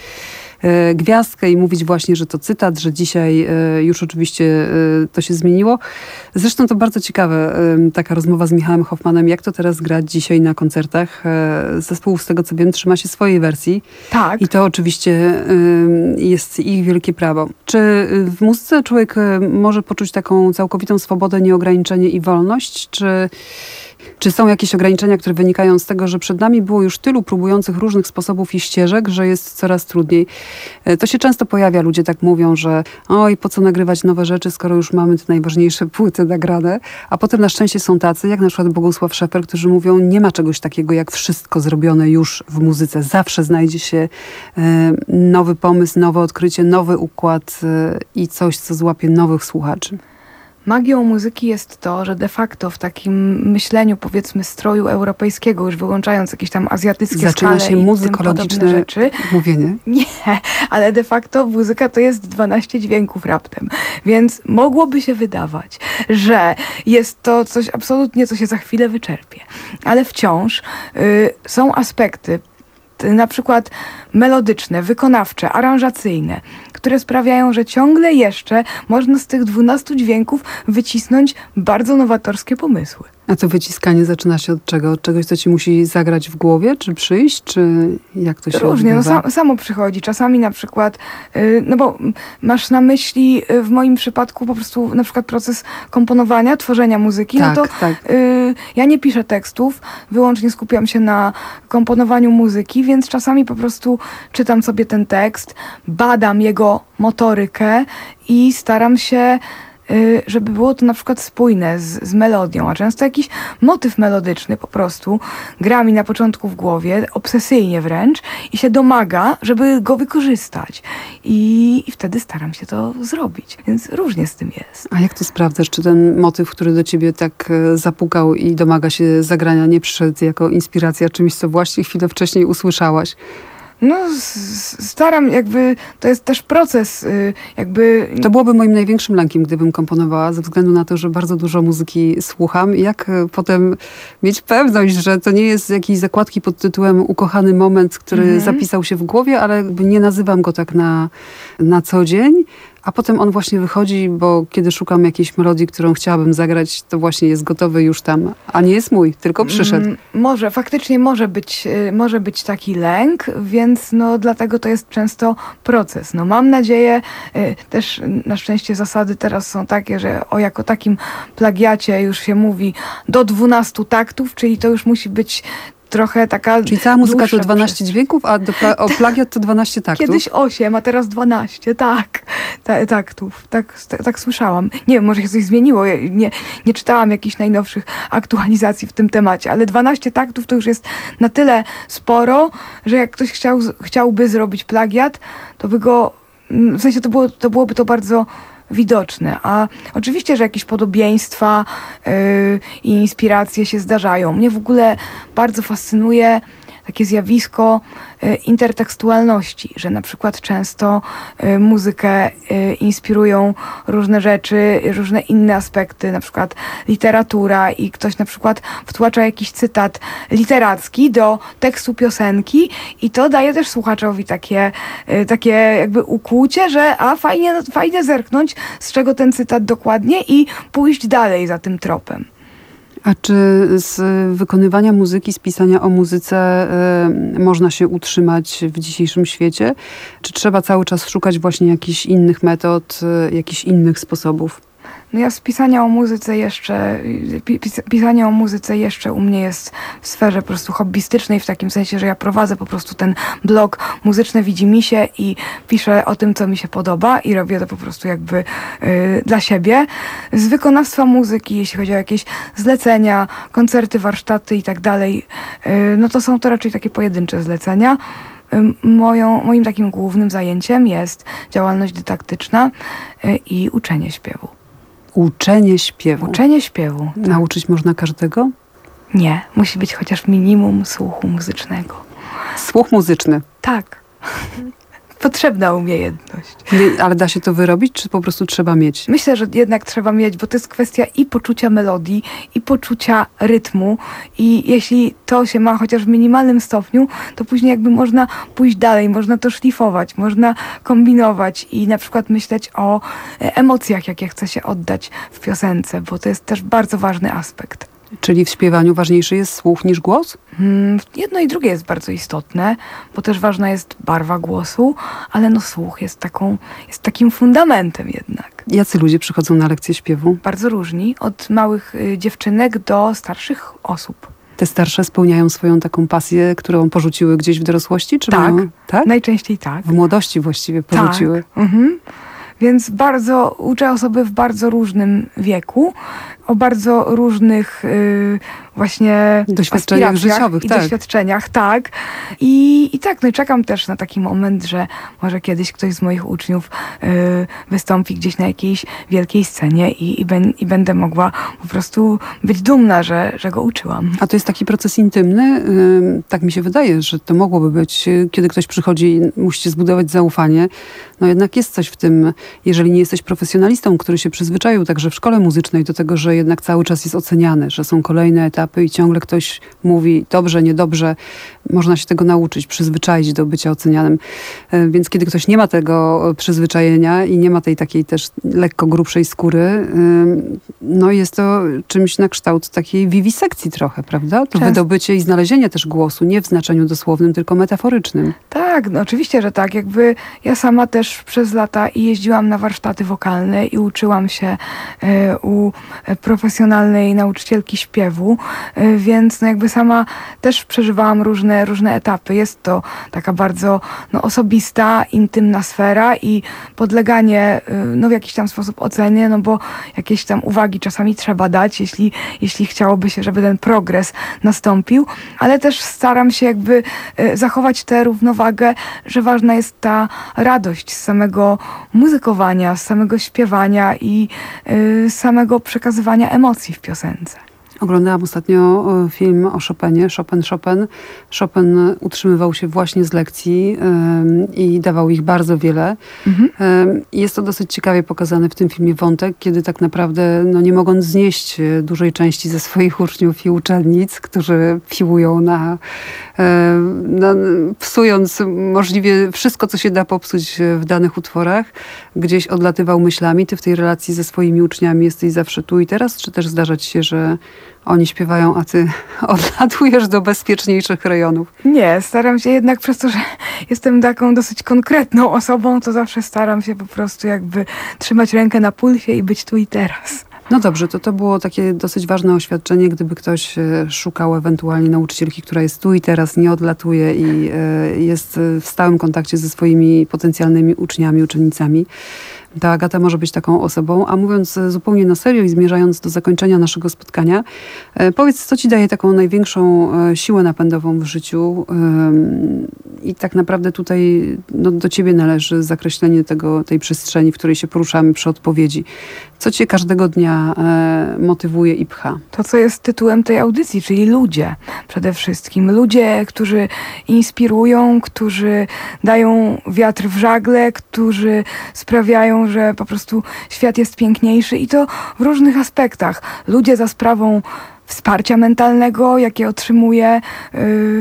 e, gwiazdkę i mówić właśnie, że to cytat, że dzisiaj e, już oczywiście e, to się zmieniło. Zresztą to bardzo ciekawe, e, taka rozmowa z Michałem Hoffmanem, jak to teraz grać dzisiaj na koncertach. E, zespół, z tego co wiem, trzyma się swojej wersji. Tak. I to oczywiście e, jest ich wielkie prawo. Czy w muzyce człowiek może poczuć taką całkowitą swobodę, nieograniczenie i wolność? Czy Czy są jakieś ograniczenia, które wynikają z tego, że przed nami było już tylu próbujących różnych sposobów i ścieżek, że jest coraz trudniej? To się często pojawia, ludzie tak mówią, że oj, po co nagrywać nowe rzeczy, skoro już mamy te najważniejsze płyty nagrane. A potem na szczęście są tacy, jak na przykład Bogusław Szefer, którzy mówią, nie ma czegoś takiego jak wszystko zrobione już w muzyce. Zawsze znajdzie się e, nowy pomysł, nowe odkrycie, nowy układ e, i coś, co złapie nowych słuchaczy. Magią muzyki jest to, że de facto w takim myśleniu, powiedzmy, stroju europejskiego, już wyłączając jakieś tam azjatyckie Zaczyna skale się i muzykologiczne tym rzeczy. mówienie. Nie, ale de facto muzyka to jest dwanaście dźwięków raptem. Więc mogłoby się wydawać, że jest to coś absolutnie, co się za chwilę wyczerpie. Ale wciąż y, są aspekty, na przykład melodyczne, wykonawcze, aranżacyjne, które sprawiają, że ciągle jeszcze można z tych dwunastu dźwięków wycisnąć bardzo nowatorskie pomysły. A to wyciskanie zaczyna się od czego? Od czegoś, co ci musi zagrać w głowie, czy przyjść, czy jak to się Różnie, no odbywa? sam, samo przychodzi. Czasami na przykład, yy, no bo masz na myśli yy, w moim przypadku po prostu na przykład proces komponowania, tworzenia muzyki, Tak, no to tak. yy, ja nie piszę tekstów, wyłącznie skupiam się na komponowaniu muzyki, więc czasami po prostu czytam sobie ten tekst, badam jego motorykę i staram się, żeby było to na przykład spójne z, z melodią, a często jakiś motyw melodyczny po prostu gra mi na początku w głowie, obsesyjnie wręcz, i się domaga, żeby go wykorzystać. I, i wtedy staram się to zrobić. Więc różnie z tym jest. A jak to sprawdzasz? Czy ten motyw, który do ciebie tak e, zapukał i domaga się zagrania, nie przyszedł jako inspiracja czymś, co właśnie chwilę wcześniej usłyszałaś? No, s- staram jakby, to jest też proces, y, jakby... To byłoby moim największym lękiem, gdybym komponowała, ze względu na to, że bardzo dużo muzyki słucham. I jak e, potem mieć pewność, że to nie jest jakiejś zakładki pod tytułem ukochany moment, który Mhm. zapisał się w głowie, ale jakby nie nazywam go tak na, na co dzień. A potem on właśnie wychodzi, bo kiedy szukam jakiejś melodii, którą chciałabym zagrać, to właśnie jest gotowy już tam, a nie jest mój, tylko przyszedł. Mm, Może, faktycznie może być, y, może być taki lęk, więc no dlatego to jest często proces. No mam nadzieję, y, też na szczęście zasady teraz są takie, że o jako takim plagiacie już się mówi do dwunastu taktów, czyli to już musi być trochę taka Czyli cała muzyka to dłuższa dwanaście przestrzeń. dźwięków, a do pla- o plagiat to dwanaście taktów. Kiedyś osiem, a teraz dwanaście, tak. Ta, taktów, tak, tak, tak słyszałam. Nie wiem, może się coś zmieniło, ja nie, nie czytałam jakichś najnowszych aktualizacji w tym temacie, ale dwanaście taktów to już jest na tyle sporo, że jak ktoś chciał, chciałby zrobić plagiat, to by go, w sensie to, było, to byłoby to bardzo widoczne. A oczywiście, że jakieś podobieństwa yy, i inspiracje się zdarzają. Mnie w ogóle bardzo fascynuje takie zjawisko y, intertekstualności, że na przykład często y, muzykę y, inspirują różne rzeczy, różne inne aspekty, na przykład literatura, i ktoś na przykład wtłacza jakiś cytat literacki do tekstu piosenki i to daje też słuchaczowi takie, y, takie jakby ukłucie, że a fajnie, fajnie zerknąć, z czego ten cytat dokładnie, i pójść dalej za tym tropem. A czy z wykonywania muzyki, z pisania o muzyce y, można się utrzymać w dzisiejszym świecie? Czy trzeba cały czas szukać właśnie jakichś innych metod, y, jakichś innych sposobów? No ja z pisania o muzyce jeszcze, pis, pisanie o muzyce jeszcze u mnie jest w sferze po prostu hobbystycznej, w takim sensie, że ja prowadzę po prostu ten blog Muzyczne Widzimisię i piszę o tym, co mi się podoba, i robię to po prostu jakby y, dla siebie. Z wykonawstwa muzyki, jeśli chodzi o jakieś zlecenia, koncerty, warsztaty i tak dalej, y, no to są to raczej takie pojedyncze zlecenia. Y, moją, moim takim głównym zajęciem jest działalność dydaktyczna y, i uczenie śpiewu. Uczenie śpiewu. Uczenie śpiewu. Nauczyć można każdego? Nie, musi być chociaż minimum słuchu muzycznego. Słuch muzyczny. Tak. Potrzebna umiejętność. Nie, ale da się to wyrobić, czy po prostu trzeba mieć? Myślę, że jednak trzeba mieć, bo to jest kwestia i poczucia melodii, i poczucia rytmu, i jeśli to się ma chociaż w minimalnym stopniu, to później jakby można pójść dalej, można to szlifować, można kombinować i na przykład myśleć o emocjach, jakie chce się oddać w piosence, bo to jest też bardzo ważny aspekt. Czyli w śpiewaniu ważniejszy jest słuch niż głos? Hmm, jedno i drugie jest bardzo istotne, bo też ważna jest barwa głosu, ale no słuch jest taką, jest takim fundamentem jednak. Jacy ludzie przychodzą na lekcje śpiewu? Bardzo różni, od małych y, dziewczynek do starszych osób. Te starsze spełniają swoją taką pasję, którą porzuciły gdzieś w dorosłości? Czy Tak. mają, tak? Najczęściej tak. W młodości właściwie porzuciły. Tak. Mhm. Więc bardzo uczę osoby w bardzo różnym wieku, o bardzo różnych y, właśnie doświadczeniach aspiracjach życiowych, i tak. doświadczeniach, tak. I, I tak, no i czekam też na taki moment, że może kiedyś ktoś z moich uczniów y, wystąpi gdzieś na jakiejś wielkiej scenie i, i, ben, i będę mogła po prostu być dumna, że, że go uczyłam. A to jest taki proces intymny? Ym, Tak mi się wydaje, że to mogłoby być, y, kiedy ktoś przychodzi i musicie zbudować zaufanie. No jednak jest coś w tym, jeżeli nie jesteś profesjonalistą, który się przyzwyczaił także w szkole muzycznej do tego, że jednak cały czas jest oceniany, że są kolejne etapy i ciągle ktoś mówi dobrze, niedobrze. Można się tego nauczyć, przyzwyczaić do bycia ocenianym. Y, Więc kiedy ktoś nie ma tego przyzwyczajenia i nie ma tej takiej też lekko grubszej skóry, y, no jest to czymś na kształt takiej wiwisekcji trochę, prawda? To Często. wydobycie i znalezienie też głosu, nie w znaczeniu dosłownym, tylko metaforycznym. Tak, no oczywiście, że tak. Jakby ja sama też przez lata i jeździłam na warsztaty wokalne i uczyłam się e, u profesjonalnej nauczycielki śpiewu, e, więc no jakby sama też przeżywałam różne, różne etapy. Jest to taka bardzo no, osobista, intymna sfera i podleganie e, no, w jakiś tam sposób ocenie, no bo jakieś tam uwagi czasami trzeba dać, jeśli, jeśli chciałoby się, żeby ten progres nastąpił, ale też staram się jakby e, zachować tę równowagę, że ważna jest ta radość z samego muzykowania, z samego śpiewania i y, samego przekazywania emocji w piosence. Oglądałam ostatnio e, film o Chopinie, Chopin, Chopin. Chopin utrzymywał się właśnie z lekcji em, i dawał ich bardzo wiele. Mhm. Em, Jest to dosyć ciekawie pokazany w tym filmie wątek, kiedy tak naprawdę, no nie mogąc znieść e, dużej części ze swoich uczniów i uczennic, którzy piłują na, e, na psując możliwie wszystko, co się da popsuć w danych utworach, gdzieś odlatywał myślami. Ty w tej relacji ze swoimi uczniami jesteś zawsze tu i teraz, czy też zdarza ci się, że oni śpiewają, a ty odlatujesz do bezpieczniejszych rejonów? Nie, staram się jednak przez to, że jestem taką dosyć konkretną osobą, to zawsze staram się po prostu jakby trzymać rękę na pulsie i być tu i teraz. No dobrze, to to było takie dosyć ważne oświadczenie, gdyby ktoś e, szukał ewentualnie nauczycielki, która jest tu i teraz, nie odlatuje i e, jest w stałym kontakcie ze swoimi potencjalnymi uczniami, uczennicami. Ta Agata może być taką osobą. A mówiąc zupełnie na serio i zmierzając do zakończenia naszego spotkania, e, powiedz, co ci daje taką największą e, siłę napędową w życiu? Ym, I tak naprawdę tutaj no, do ciebie należy zakreślenie tego, tej przestrzeni, w której się poruszamy przy odpowiedzi. Co cię każdego dnia e, motywuje i pcha? To, co jest tytułem tej audycji, czyli ludzie przede wszystkim. Ludzie, którzy inspirują, którzy dają wiatr w żagle, którzy sprawiają, że po prostu świat jest piękniejszy i to w różnych aspektach. Ludzie za sprawą wsparcia mentalnego, jakie otrzymuję yy,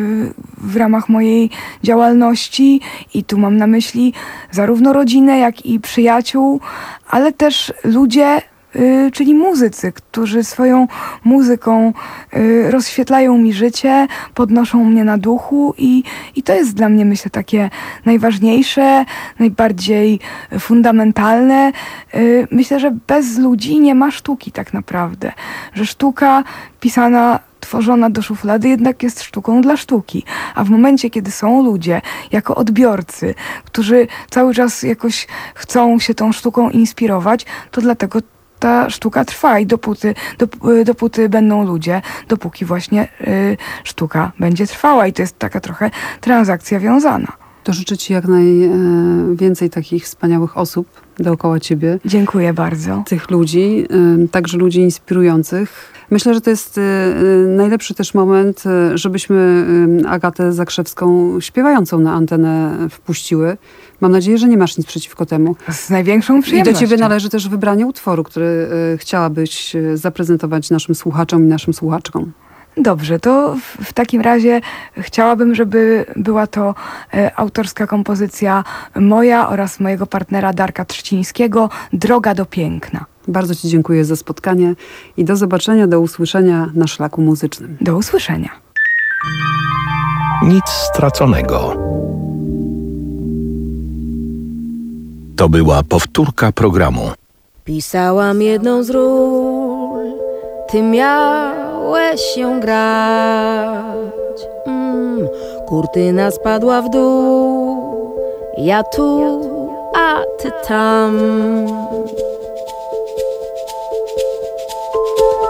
w ramach mojej działalności i tu mam na myśli zarówno rodzinę, jak i przyjaciół, ale też ludzie, yy, czyli muzycy, którzy swoją muzyką yy, rozświetlają mi życie, podnoszą mnie na duchu i, i to jest dla mnie, myślę, takie najważniejsze, najbardziej fundamentalne. Yy, myślę, że bez ludzi nie ma sztuki tak naprawdę, że sztuka pisana, tworzona do szuflady jednak jest sztuką dla sztuki. A w momencie, kiedy są ludzie jako odbiorcy, którzy cały czas jakoś chcą się tą sztuką inspirować, to dlatego ta sztuka trwa i dopóty, dop, dopóty będą ludzie, dopóki właśnie y, sztuka będzie trwała i to jest taka trochę transakcja wiązana. To życzę ci jak najwięcej takich wspaniałych osób dookoła ciebie. Dziękuję bardzo. Tych ludzi, y, także ludzi inspirujących. Myślę, że to jest y, y, najlepszy też moment, y, żebyśmy y, Agatę Zakrzewską śpiewającą na antenę wpuściły. Mam nadzieję, że nie masz nic przeciwko temu. Z największą I przyjemnością. do ciebie należy też wybranie utworu, który y, chciałabyś y, zaprezentować naszym słuchaczom i naszym słuchaczkom. Dobrze, to w, w takim razie chciałabym, żeby była to e, autorska kompozycja moja oraz mojego partnera Darka Trzcińskiego, Droga do piękna. Bardzo ci dziękuję za spotkanie i do zobaczenia, do usłyszenia na szlaku muzycznym. Do usłyszenia. Nic straconego. To była powtórka programu. Pisałam jedną z ról, ty miałeś ją grać. Mm, kurtyna spadła w dół, ja tu, a ty tam.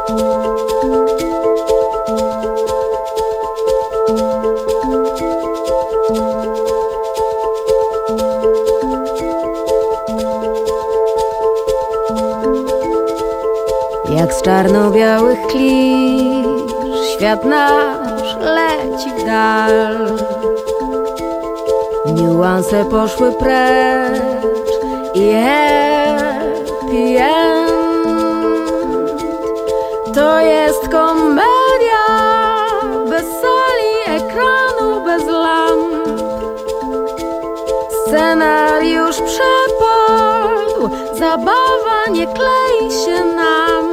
białych klisz świat nasz leci w dal. Niuanse poszły precz i happy end. To jest komedia bez sali, ekranu, bez lamp. Scenariusz przepadł, zabawa nie klei się nam.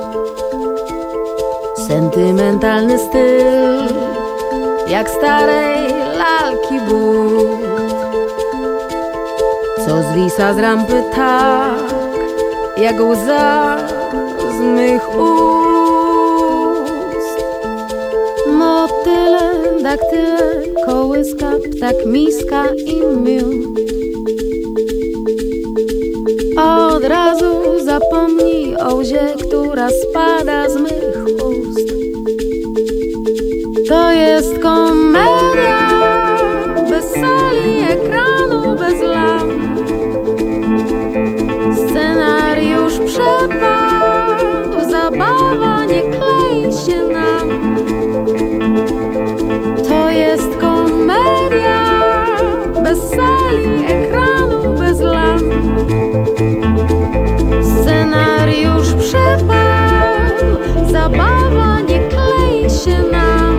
Sentymentalny styl, jak starej lalki but, co zwisa z rampy tak, jak łza z mych ust. Motyle, daktyle, kołyska, ptak, miska i miód. Od razu zapomnij o łzie, która spada z mych ust. To jest komedia bez sali, ekranu, bez lamp. Scenariusz przepadł, zabawa nie klei się nam. To jest komedia bez sali, ekranu, bez lamp. Scenariusz przepadł, zabawa nie klei się nam.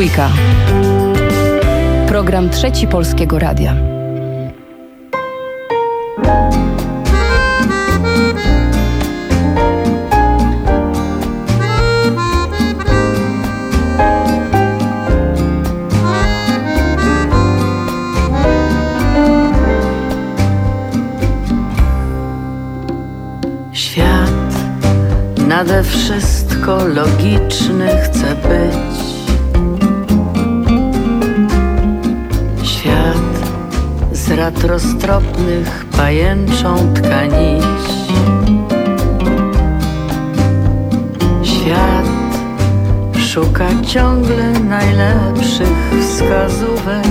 Trójka. Program Trzeci Polskiego Radia. Świat nade wszystko logiczny chce być. Świat z rad roztropnych pajęczą tkanić. Świat szuka ciągle najlepszych wskazówek.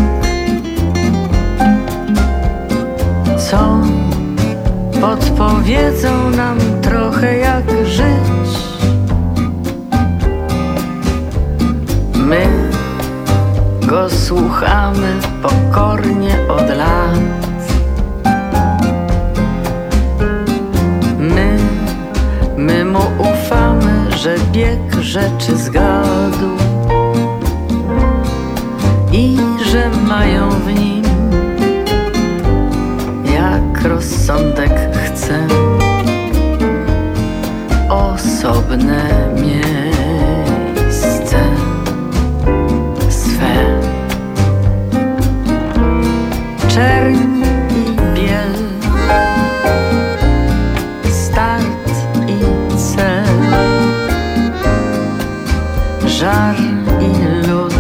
Co podpowiedzą nam trochę jak żyć. My go słuchamy pokornie od lat. My, my mu ufamy, że bieg rzeczy zgadł i że mają w nim, jak rozsądek chce, osobne miejsce swe. Czerń i biel, start i cel, żar i lód,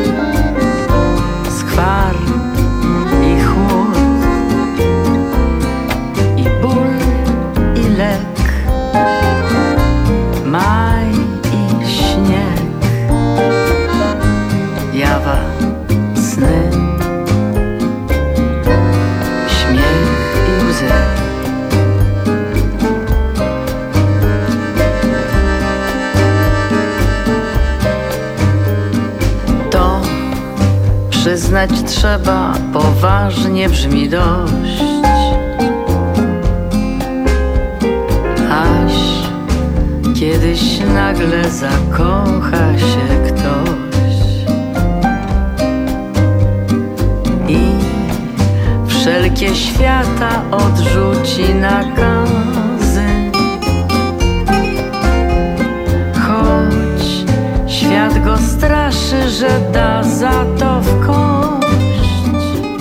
skwar i chłód, i ból i lek, maj i śnieg, jawa, sny, śmiech i łzy. To przyznać trzeba, poważnie brzmi dość. Aż kiedyś nagle zakocha się ktoś i wszelkie świata odrzuci nakazy. Choć świat go straszy, że da za to w kość.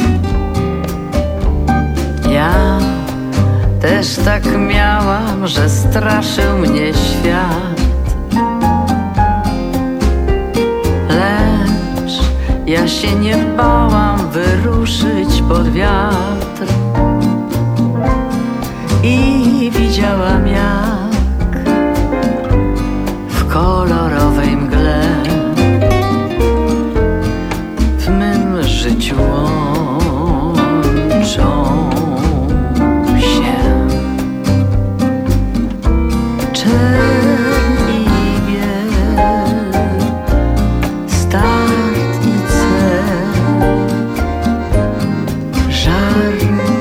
Ja też tak miałam, że straszył mnie świat. Lecz ja się nie bałam wyruszyć pod wiatr i widziałam, jak w kolorowej mgle w mym życiu łączą czerń i biel, start i cel, żar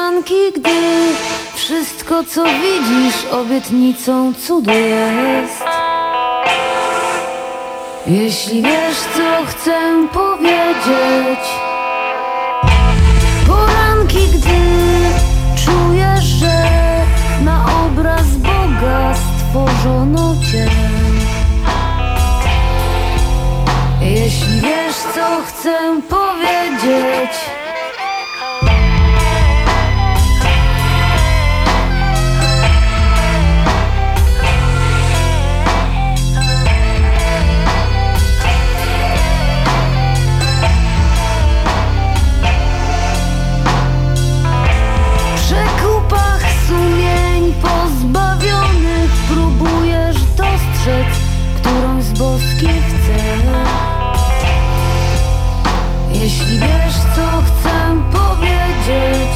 poranki, gdy wszystko co widzisz obietnicą cudu jest. Jeśli wiesz co chcę powiedzieć, poranki, gdy czujesz, że na obraz Boga stworzono cię. Jeśli wiesz co chcę powiedzieć, w przekupach sumień pozbawionych próbujesz dostrzec którąś z boskich cech. Jeśli wiesz co chcę powiedzieć,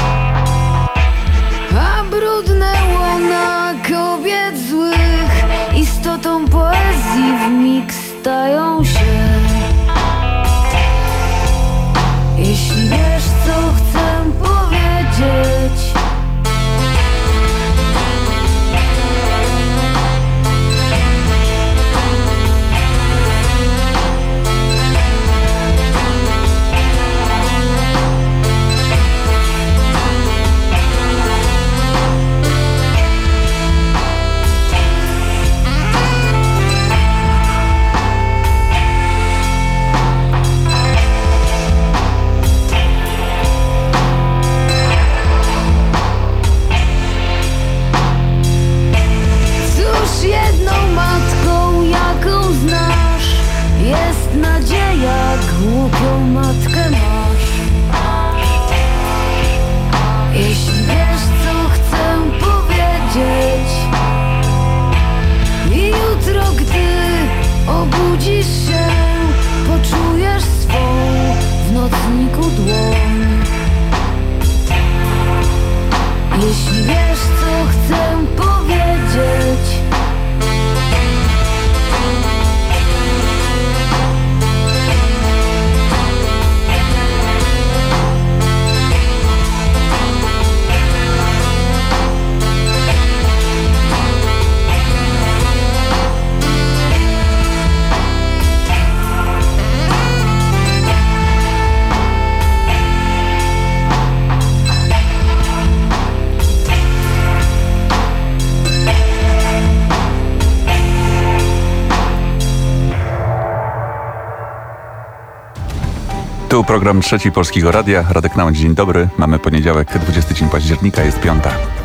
a brudne łona kobiet złych istotą poezji wmig stają się. Jeśli wiesz co chcę powiedzieć, jedną matką, jaką znasz, jest nadzieja, głupią matkę masz. Jeśli wiesz co chcę powiedzieć, i jutro gdy obudzisz się, poczujesz swą w nocniku dłoń. Jeśli wiesz co chcę powiedzieć, Tu program Trzeci Polskiego Radia. Radek Nałęcz, dzień dobry. Mamy poniedziałek, dwudziesty dzień października, jest piąta.